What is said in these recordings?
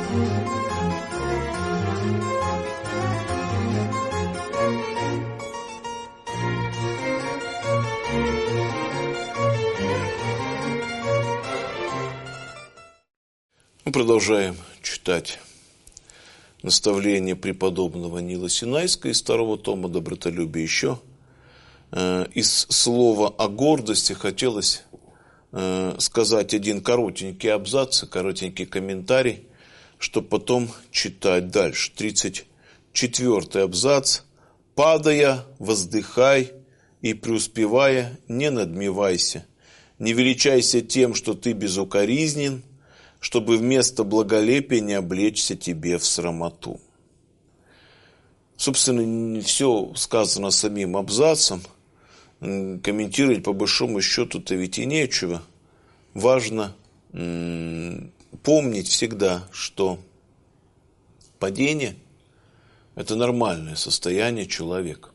Мы продолжаем читать наставление преподобного Нила Синайского из второго тома «Добротолюбие». Еще из слова о гордости хотелось сказать один коротенький абзац, коротенький комментарий, чтобы потом читать дальше. 34-й абзац. «Падая, воздыхай, и преуспевая, не надмевайся. Не величайся тем, что ты безукоризнен, чтобы вместо благолепия не облечься тебе в срамоту». Собственно, не все сказано самим абзацем. Комментировать по большому счету-то ведь и нечего. Важно помнить всегда, что падение – это нормальное состояние человека.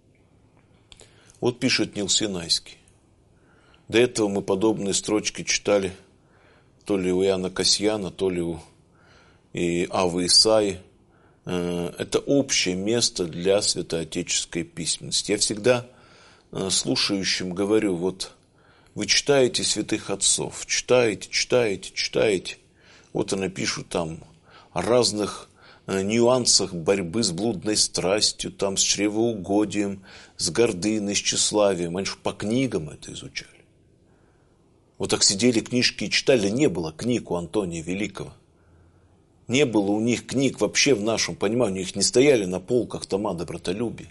Вот пишет Нил Синайский. До этого мы подобные строчки читали то ли у Иоанна Касьяна, то ли у Авы Исаии. Это общее место для святоотеческой письменности. Я всегда слушающим говорю, вот вы читаете святых отцов, читаете. Вот они пишут там о разных нюансах борьбы с блудной страстью, там с чревоугодием, с гордыней, с тщеславием. Они же по книгам это изучали. Вот так сидели, книжки и читали. Не было книг у Антония Великого. Не было у них книг вообще в нашем понимании. У них не стояли на полках тома добротолюбия.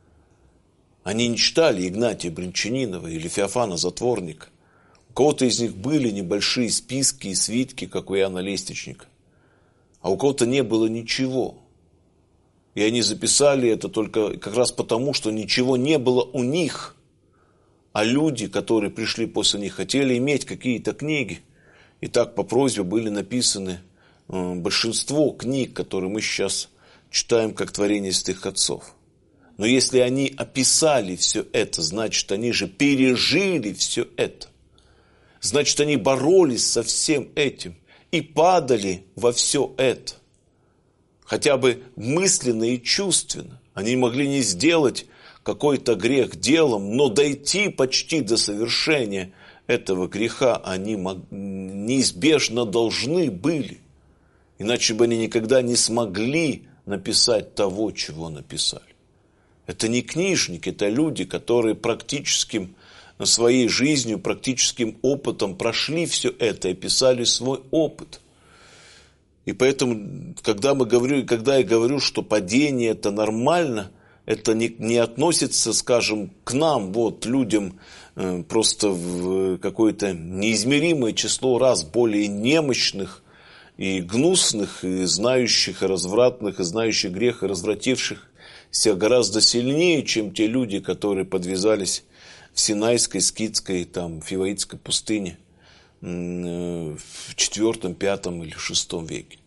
Они не читали Игнатия Бринчанинова или Феофана Затворника. У кого-то из них были небольшие списки и свитки, как у Иоанна Лестничника. А у кого-то не было ничего. И они записали это только как раз потому, что ничего не было у них. А люди, которые пришли после них, хотели иметь какие-то книги. И так по просьбе были написаны большинство книг, которые мы сейчас читаем как творение святых отцов. Но если они описали все это, значит, они же пережили все это. Значит, они боролись со всем этим и падали во все это. Хотя бы мысленно и чувственно. Они могли не сделать какой-то грех делом, но дойти почти до совершения этого греха они неизбежно должны были. Иначе бы они никогда не смогли написать того, чего написали. Это не книжники, это люди, которые практическим своей жизнью, практическим опытом прошли все это и писали свой опыт. И поэтому, когда я говорю, что падение это нормально, это не относится, скажем, к нам, вот, людям, просто в какое-то неизмеримое число раз более немощных и гнусных, и знающих, и развратных, и знающих грех, и развративших себя гораздо сильнее, чем те люди, которые подвязались в Синайской, Скитской, там, Фиваитской пустыне в IV, V или VI веке.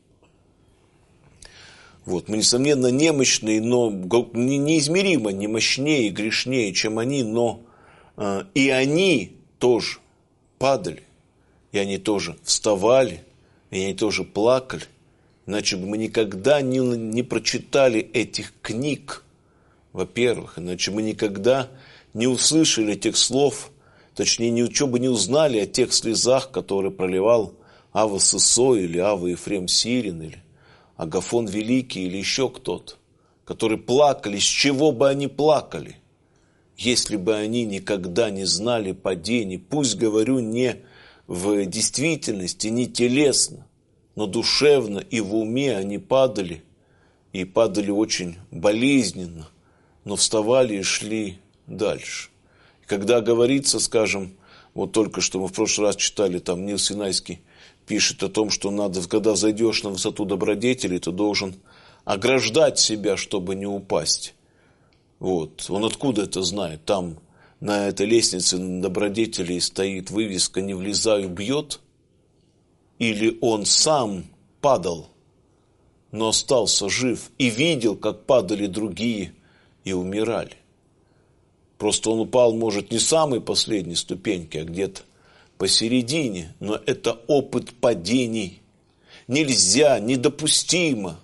Вот. Мы, несомненно, немощные, но неизмеримо не мощнее и грешнее, чем они, но и они тоже падали, и они тоже вставали, и они тоже плакали. Иначе бы мы никогда не прочитали этих книг, во-первых. Иначе мы никогда не услышали тех слов, точнее, ничего бы не узнали о тех слезах, которые проливал Ава Сысой, или Ава Ефрем Сирин, или Агафон Великий, или еще кто-то, которые плакали, с чего бы они плакали, если бы они никогда не знали падений. Пусть, говорю, не в действительности, не телесно, но душевно и в уме они падали, и падали очень болезненно, но вставали и шли дальше. И когда говорится, скажем, вот только что мы в прошлый раз читали, там Нил Синайский пишет о том, что надо, когда зайдешь на высоту добродетели, ты должен ограждать себя, чтобы не упасть. Вот. Он откуда это знает? Там на этой лестнице добродетелей стоит вывеска «Не влезаю, бьет». Или он сам падал, но остался жив и видел, как падали другие и умирали. Просто он упал, может, не с самой последней ступеньки, а где-то посередине, но это опыт падений. нельзя, недопустимо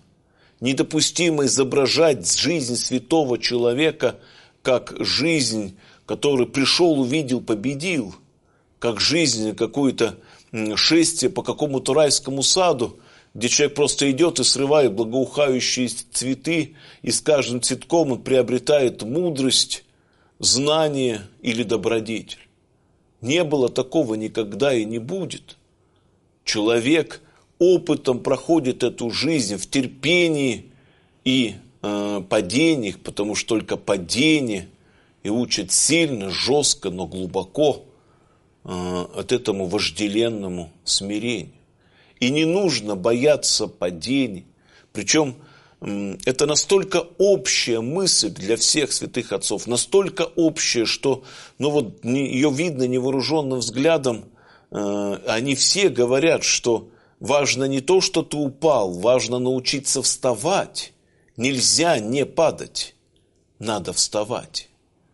изображать жизнь святого человека как жизнь, который пришел, увидел, победил, как жизнь, какое-то шествие по какому-то райскому саду, где человек просто идет и срывает благоухающие цветы, и с каждым цветком он приобретает мудрость, знание или добродетель. Не было такого никогда и не будет. Человек опытом проходит эту жизнь в терпении и падениях, потому что только падение и учат сильно, жестко, но глубоко от этому вожделенному смирению. И не нужно бояться падений. Причем это настолько общая мысль для всех святых отцов, настолько общая, что ее видно невооруженным взглядом. Они все говорят, что важно не то, что ты упал, важно научиться вставать. Нельзя не падать, надо вставать.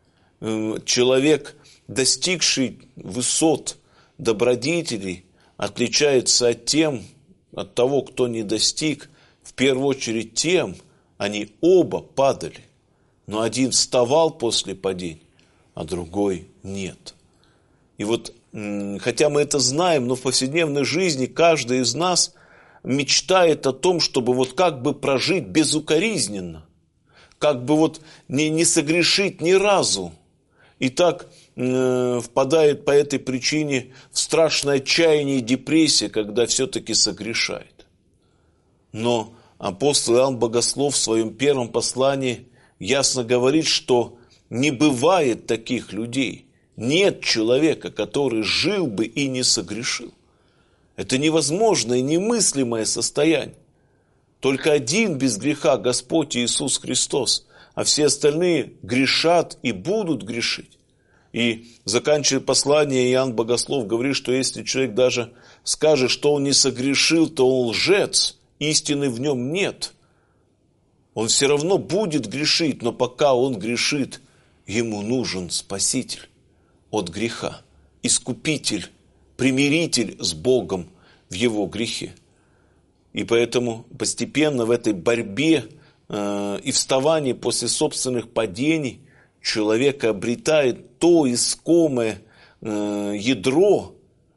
Человек, достигший высот добродетелей, отличается от того, кто не достиг, в первую очередь тем, они оба падали. Но один вставал после падения, а другой нет. И вот, хотя мы это знаем, но в повседневной жизни каждый из нас мечтает о том, чтобы вот как бы прожить безукоризненно, как бы вот не согрешить ни разу. И так впадает по этой причине в страшное отчаяние и депрессию, когда все-таки согрешает. Но апостол Иоанн Богослов в своем первом послании ясно говорит, что не бывает таких людей. Нет человека, который жил бы и не согрешил. Это невозможное и немыслимое состояние. Только один без греха Господь Иисус Христос, а все остальные грешат и будут грешить. И заканчивая послание, Иоанн Богослов говорит, что если человек даже скажет, что он не согрешил, то он лжец, истины в нем нет. Он все равно будет грешить, но пока он грешит, ему нужен Спаситель от греха, Искупитель, примиритель с Богом в его грехе. И поэтому постепенно в этой борьбе и вставании после собственных падений человек обретает то искомое ядро,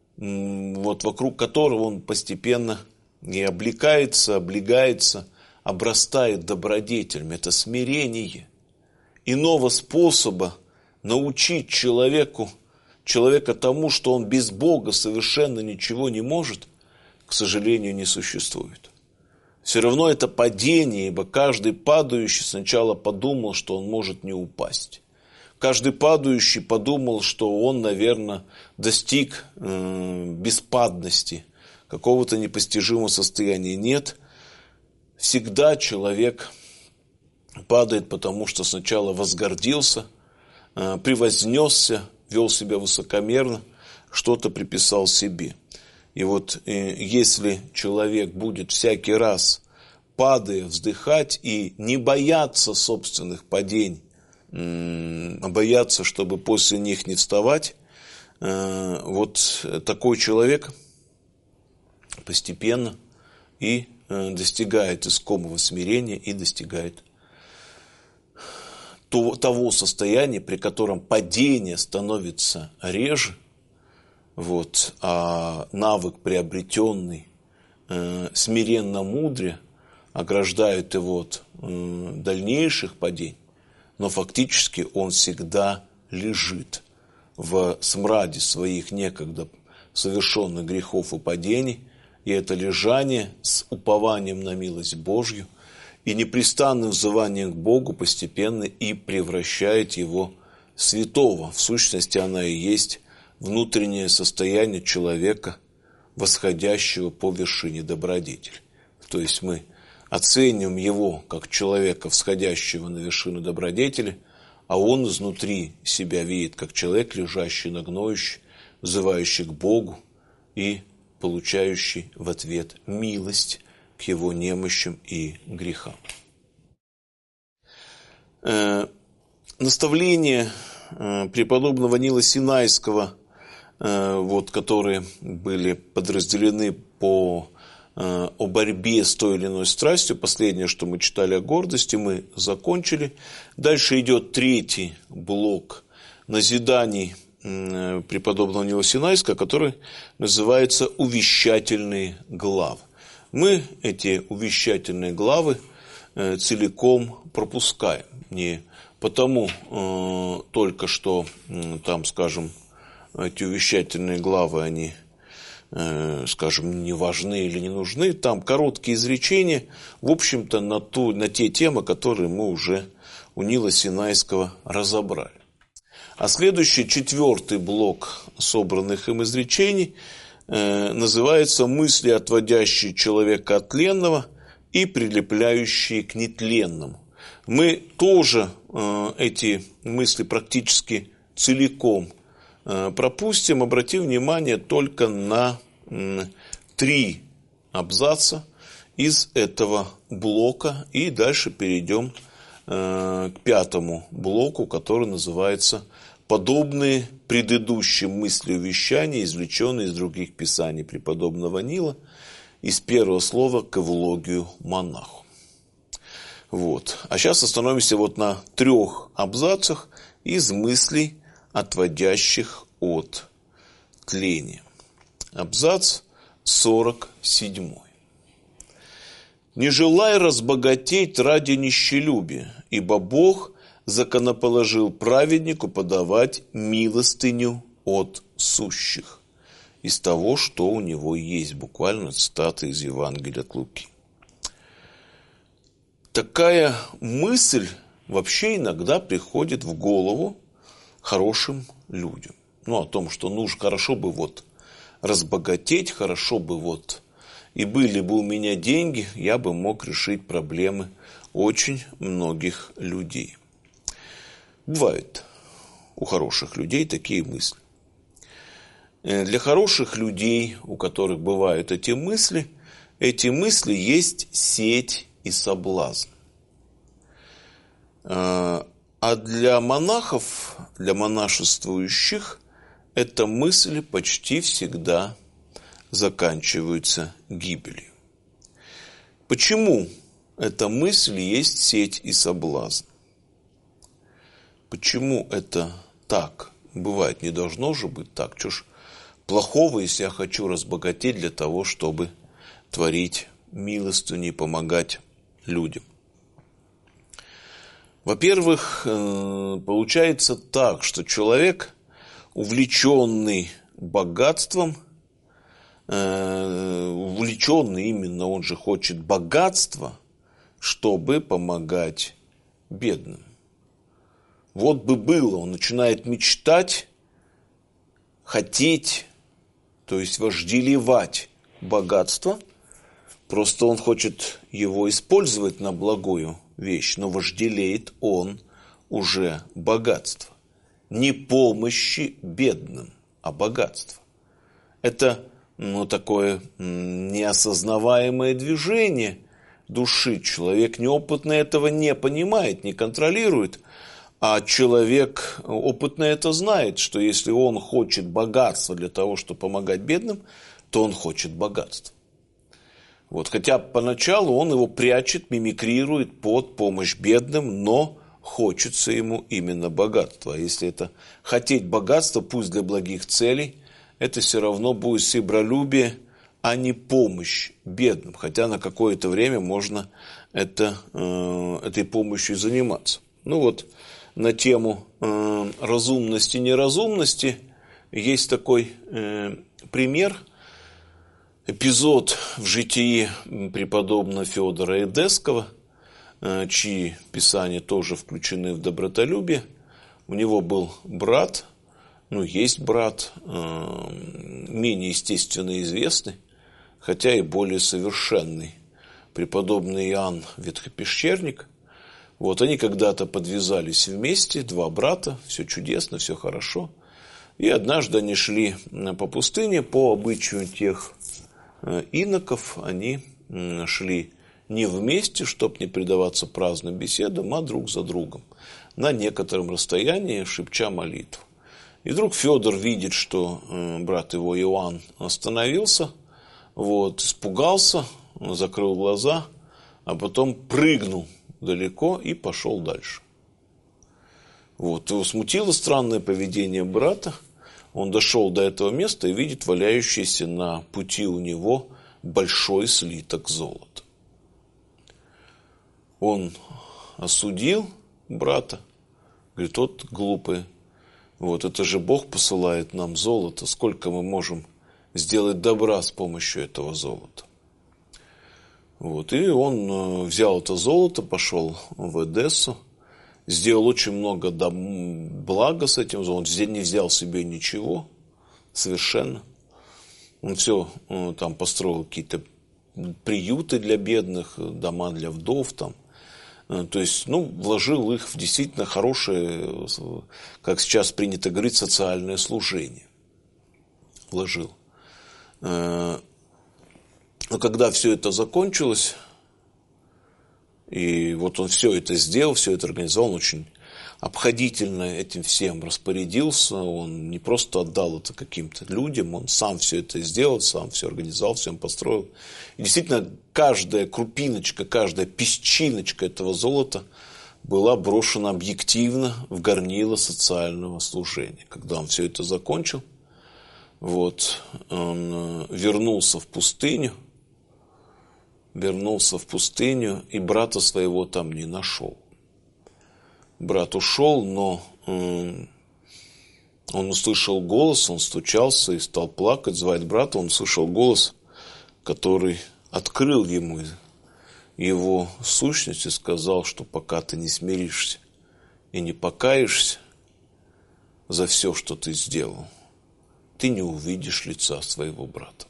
вокруг которого он постепенно и облекается, облегается, обрастает добродетелями. Это смирение. Иного способа научить человека тому, что он без Бога совершенно ничего не может, к сожалению, не существует. Все равно это падение, ибо каждый падающий сначала подумал, что он может не упасть. Каждый падающий подумал, что он, наверное, достиг беспадности, какого-то непостижимого состояния. Нет, всегда человек падает, потому что сначала возгордился, превознесся, вел себя высокомерно, что-то приписал себе. И вот если человек будет всякий раз, падая, вздыхать и не бояться собственных падений, а бояться, чтобы после них не вставать, вот такой человек постепенно и достигает искомого смирения и достигает того состояния, при котором падение становится реже, а навык, приобретенный смиренно-мудрее, ограждает его от дальнейших падений, но фактически он всегда лежит в смраде своих некогда совершенных грехов и падений, и это лежание с упованием на милость Божью и непрестанным взыванием к Богу постепенно и превращает его в святого. В сущности, она и есть внутреннее состояние человека, восходящего по вершине добродетели. То есть мы оцениваем его как человека, всходящего на вершину добродетели, а он изнутри себя видит как человек, лежащий на гноище, взывающий к Богу и получающий в ответ милость к его немощам и грехам. Наставления преподобного Нила Синайского, которые были подразделены по о борьбе с той или иной страстью. Последнее, что мы читали о гордости, мы закончили. Дальше идет третий блок назиданий преподобного Нила Синайского, который называется «Увещательные главы». Мы эти увещательные главы целиком пропускаем. Не потому только что там, скажем, эти увещательные главы, они, скажем, не важны или не нужны. Там короткие изречения, в общем-то, на те темы, которые мы уже у Нила Синайского разобрали. А следующий, четвертый блок собранных им изречений называется «Мысли, отводящие человека от тленного и прилепляющие к нетленному». Мы тоже эти мысли практически целиком пропустим, обратим внимание только на 3 абзаца из этого блока и дальше перейдем к 5-му блоку, который называется «Подобные предыдущим мысли увещания, извлеченные из других писаний преподобного Нила, из первого слова к эвлогию монаху». Вот. А сейчас остановимся вот на 3 абзацах из мыслей, отводящих от тления. Абзац 47. «Не желай разбогатеть ради нищелюбия, ибо Бог законоположил праведнику подавать милостыню от сущих, из того, что у него есть». Буквально цитата из Евангелия от Луки. Такая мысль вообще иногда приходит в голову хорошим людям. О том, что хорошо бы разбогатеть, хорошо бы и были бы у меня деньги, я бы мог решить проблемы очень многих людей. Бывают у хороших людей такие мысли. Для хороших людей, у которых бывают эти мысли есть сеть и соблазн. А для монахов, для монашествующих, эта мысль почти всегда заканчивается гибелью. Почему эта мысль есть сеть и соблазн? Почему это так бывает? Не должно же быть так. Что ж плохого, если я хочу разбогатеть для того, чтобы творить милостыню и помогать людям? Во-первых, получается так, что человек, увлеченный богатством, увлеченный именно, он же хочет богатства, чтобы помогать бедным. Вот бы было, он начинает мечтать, хотеть, то есть вожделевать богатство, просто он хочет его использовать на благую вещь, но вожделеет он уже богатство. Не помощи бедным, а богатство. Это такое неосознаваемое движение души. Человек неопытный этого не понимает, не контролирует. А человек опытный это знает, что если он хочет богатства для того, чтобы помогать бедным, то он хочет богатства. Хотя поначалу он его прячет, мимикрирует под помощь бедным, но хочется ему именно богатства. А если это хотеть богатства, пусть для благих целей, это все равно будет себролюбие, а не помощь бедным. Хотя на какое-то время можно этой помощью заниматься. На тему разумности и неразумности есть такой пример, эпизод в житии преподобного Феодора Эдесского, чьи писания тоже включены в добротолюбие. У него был брат, есть брат, менее естественно известный, хотя и более совершенный, преподобный Иоанн Ветхопещерник. Они когда-то подвязались вместе, 2 брата, все чудесно, все хорошо. И однажды они шли по пустыне, по обычаю тех иноков, они шли не вместе, чтобы не предаваться праздным беседам, а друг за другом, на некотором расстоянии, шепча молитву. И вдруг Федор видит, что брат его Иоанн остановился, Вот, испугался, закрыл глаза, а потом прыгнул далеко и пошел дальше. Вот, его смутило странное поведение брата. Он дошел до этого места и видит валяющийся на пути у него большой слиток золота. Он осудил брата, говорит, вот глупый, вот это же Бог посылает нам золото, сколько мы можем сделать добра с помощью этого золота. Вот, и он взял это золото, пошел в Эдессу, сделал очень много блага с этим золотом, не взял себе ничего совершенно. Он все там построил какие-то приюты для бедных, дома для вдов там. То есть, вложил их в действительно хорошее, как сейчас принято говорить, социальное служение. Вложил. Но когда все это закончилось, и вот он все это сделал, все это организовал, он очень обходительно этим всем распорядился, он не просто отдал это каким-то людям, он сам все это сделал, сам все организовал, всем построил. И действительно, каждая крупиночка, каждая песчиночка этого золота была брошена объективно в горнило социального служения. Когда он все это закончил, вот, он вернулся в пустыню, и брата своего там не нашел. Брат ушел, но он услышал голос, он стучался и стал плакать, звать брата. Он услышал голос, который открыл ему его сущность и сказал, что пока ты не смиришься и не покаешься за все, что ты сделал, ты не увидишь лица своего брата.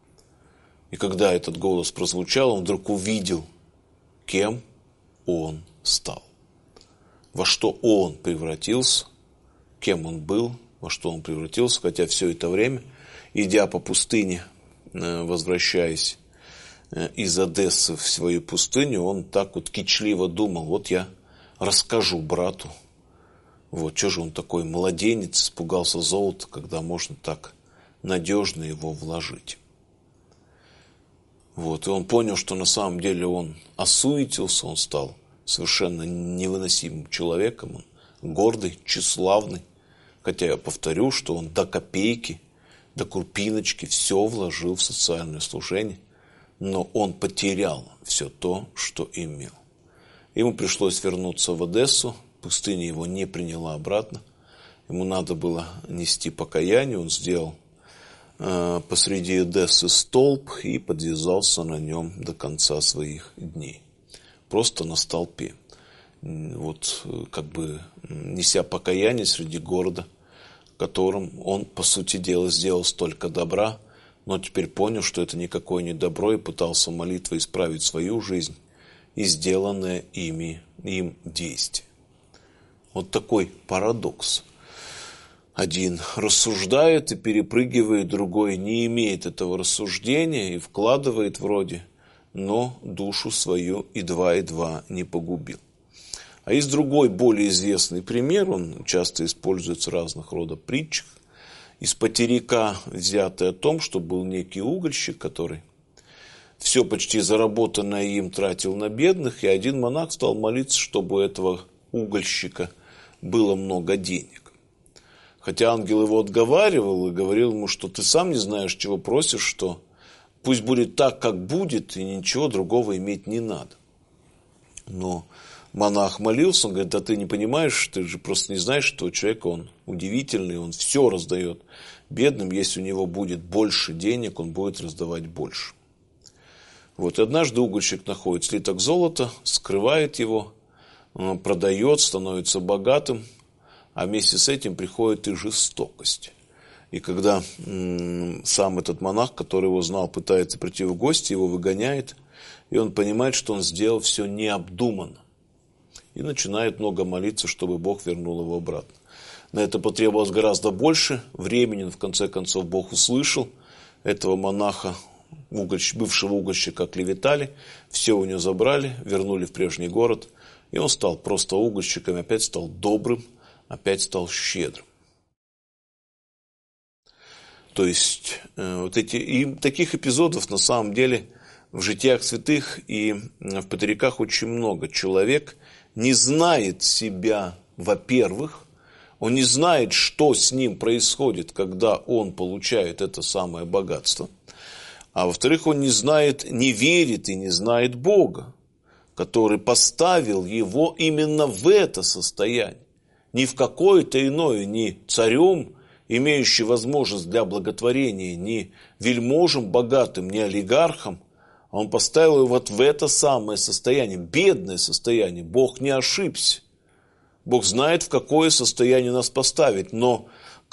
И когда этот голос прозвучал, он вдруг увидел, кем он стал. Во что он превратился, кем он был, во что он превратился, хотя все это время, идя по пустыне, возвращаясь из Одессы в свою пустыню, он так вот кичливо думал, вот я расскажу брату, вот что же он такой младенец, испугался золота, когда можно так надежно его вложить. Вот, и он понял, что на самом деле он осуетился, он стал совершенно невыносимым человеком, он гордый, тщеславный, хотя я повторю, что он до копейки, до крупиночки все вложил в социальное служение, но он потерял все то, что имел. Ему пришлось вернуться в Одессу, пустыня его не приняла обратно, ему надо было нести покаяние, он сделал посреди Одессы столб и подвязался на нем до конца своих дней. Просто на столпе. Вот как бы неся покаяние среди города, в котором он, по сути дела, сделал столько добра, но теперь понял, что это никакое не добро, и пытался молитвой исправить свою жизнь и сделанное им действие. Вот такой парадокс. Один рассуждает и перепрыгивает, другой не имеет этого рассуждения и вкладывает вроде, но душу свою и два не погубил. А есть другой, более известный пример, он часто используется в разных родах притчах, из потеряка взятый о том, что был некий угольщик, который все почти заработанное им тратил на бедных, и один монах стал молиться, чтобы у этого угольщика было много денег. Хотя ангел его отговаривал и говорил ему, что ты сам не знаешь, чего просишь, что пусть будет так, как будет, и ничего другого иметь не надо. Но монах молился, он говорит, да ты не понимаешь, ты же просто не знаешь, что человек, он удивительный, он все раздает бедным, если у него будет больше денег, он будет раздавать больше. Вот, и однажды угольщик находит слиток золота, скрывает его, продает, становится богатым, а вместе с этим приходит и жестокость. И когда сам этот монах, который его знал, пытается прийти в гости, его выгоняет, и он понимает, что он сделал все необдуманно. И начинает много молиться, чтобы Бог вернул его обратно. На это потребовалось гораздо больше времени, но в конце концов Бог услышал этого монаха, бывшего угольщика, оклеветали, все у него забрали, вернули в прежний город, и он стал просто угольщиком, опять стал добрым, опять стал щедрым. То есть и таких эпизодов на самом деле в житиях святых и в патериках очень много. Человек не знает себя, во-первых, он не знает, что с ним происходит, когда он получает это самое богатство. А во-вторых, он не знает, не верит и не знает Бога, который поставил его именно в это состояние. Не в какое-то иное, не царем, имеющий возможность для благотворения, не вельможем богатым, не олигархом, а он поставил его вот в это самое состояние, бедное состояние. Бог не ошибся. Бог знает, в какое состояние нас поставить, но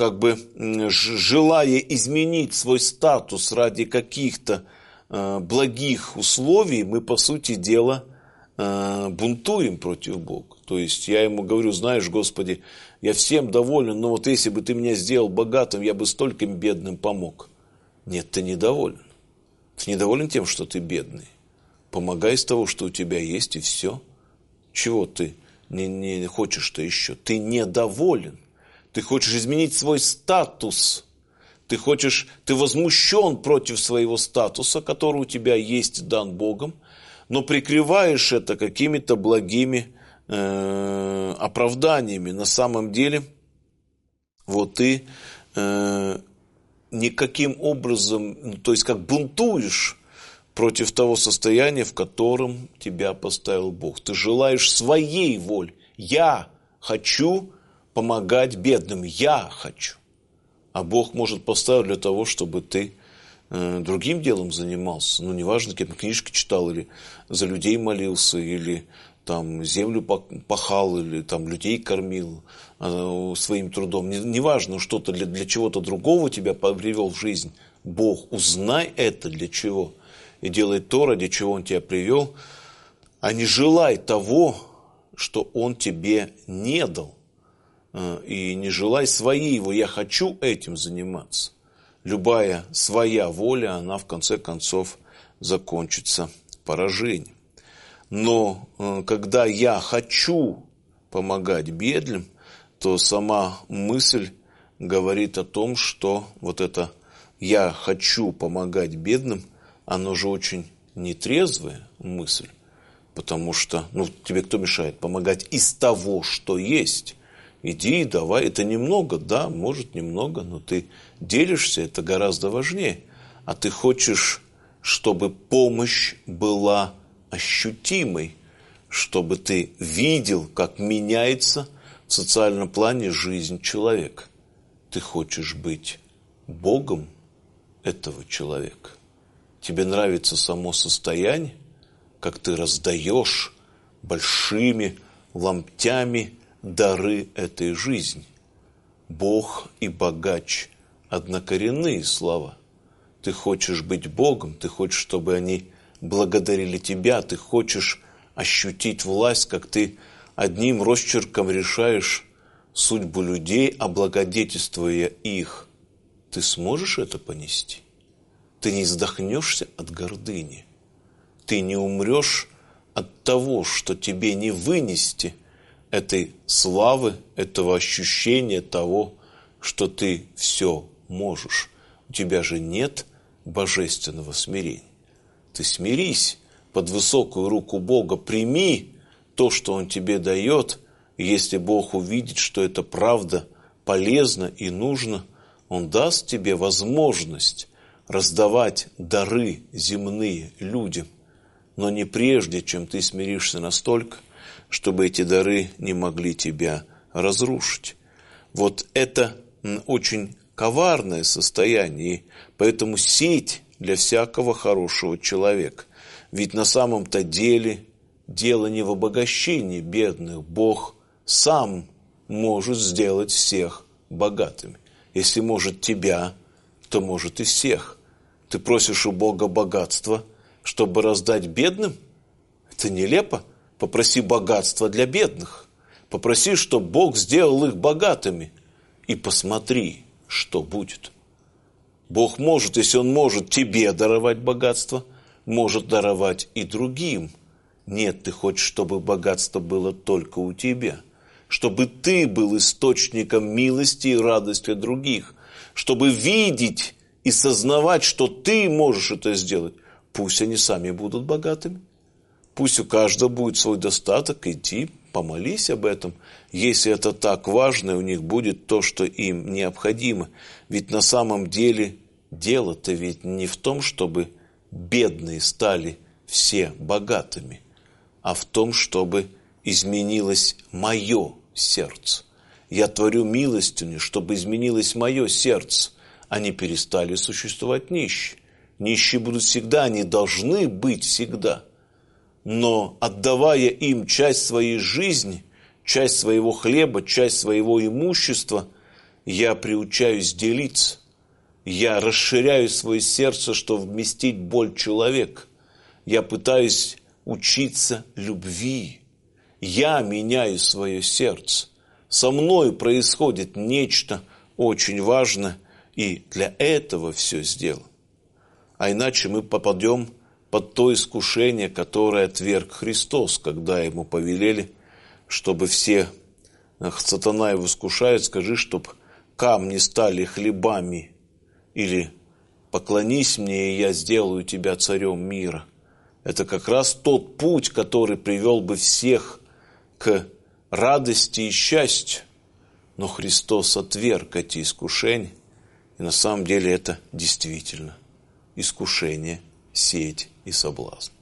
желая изменить свой статус ради каких-то благих условий, мы, по сути дела, бунтуем против Бога. То есть я ему говорю: знаешь, Господи, я всем доволен, но вот если бы ты меня сделал богатым, я бы стольким бедным помог. Нет, ты недоволен. Ты недоволен тем, что ты бедный. Помогай из того, что у тебя есть, и все. Чего ты не хочешь-то еще? Ты недоволен. Ты хочешь изменить свой статус. Ты возмущен против своего статуса, который у тебя есть, дан Богом, но прикрываешь это какими-то благими оправданиями. На самом деле, вот ты никаким образом, то есть как бунтуешь против того состояния, в котором тебя поставил Бог. Ты желаешь своей воли. Я хочу помогать бедным. Я хочу. А Бог может поставить для того, чтобы ты другим делом занимался. Ну, неважно, кем книжки читал, или за людей молился, или там землю пахал, или там людей кормил своим трудом. Неважно, что-то для чего-то другого тебя привел в жизнь. Бог, узнай это для чего. И делай то, ради чего Он тебя привел, а не желай того, что Он тебе не дал. И не желай своей его. Я хочу этим заниматься. Любая своя воля, она в конце концов закончится поражением. Но когда я хочу помогать бедным, то сама мысль говорит о том, что вот это «я хочу помогать бедным», оно же очень нетрезвая мысль. Потому что, тебе кто мешает помогать из того, что есть? Иди, давай, это немного, да, может немного, но ты делишься, это гораздо важнее. А ты хочешь, чтобы помощь была ощутимой, чтобы ты видел, как меняется в социальном плане жизнь человека. Ты хочешь быть Богом этого человека. Тебе нравится само состояние, как ты раздаешь большими ломтями дары этой жизни. Бог и богач – однокоренные слова. Ты хочешь быть Богом, ты хочешь, чтобы они благодарили тебя, ты хочешь ощутить власть, как ты одним росчерком решаешь судьбу людей, облагодетельствуя их. Ты сможешь это понести? Ты не вздохнешься от гордыни. Ты не умрешь от того, что тебе не вынести этой славы, этого ощущения того, что ты все можешь. У тебя же нет божественного смирения. Ты смирись под высокую руку Бога, прими то, что Он тебе дает. И если Бог увидит, что это правда, полезно и нужно, Он даст тебе возможность раздавать дары земные людям, но не прежде, чем ты смиришься настолько, чтобы эти дары не могли тебя разрушить. Вот это очень коварное состояние, и поэтому сеть для всякого хорошего человека. Ведь на самом-то деле дело не в обогащении бедных. Бог сам может сделать всех богатыми. Если может тебя, то может и всех. Ты просишь у Бога богатства, чтобы раздать бедным? Это нелепо. Попроси богатства для бедных. Попроси, чтобы Бог сделал их богатыми. И посмотри, что будет. Бог может, если Он может тебе даровать богатство, может даровать и другим. Нет, ты хочешь, чтобы богатство было только у тебя. Чтобы ты был источником милости и радости других. чтобы видеть и сознавать, что ты можешь это сделать, пусть они сами будут богатыми. Пусть у каждого будет свой достаток, иди, помолись об этом. Если это так важно, у них будет то, что им необходимо. Ведь на самом деле дело-то ведь не в том, чтобы бедные стали все богатыми, а в том, чтобы изменилось мое сердце. Я творю милостыню, чтобы изменилось мое сердце. Они перестали существовать нищие. Нищие будут всегда, они должны быть всегда. Но отдавая им часть своей жизни, часть своего хлеба, часть своего имущества, я приучаюсь делиться. Я расширяю свое сердце, чтобы вместить боль человека. Я пытаюсь учиться любви. Я меняю свое сердце. Со мной происходит нечто очень важное, и для этого все сделано. А иначе мы попадем под то искушение, которое отверг Христос, когда ему повелели, чтобы все, сатана его искушает, скажи, чтобы камни стали хлебами, или поклонись мне, и я сделаю тебя царем мира. Это как раз тот путь, который привел бы всех к радости и счастью. Но Христос отверг эти искушения, и на самом деле это действительно искушение, сеть и соблазн.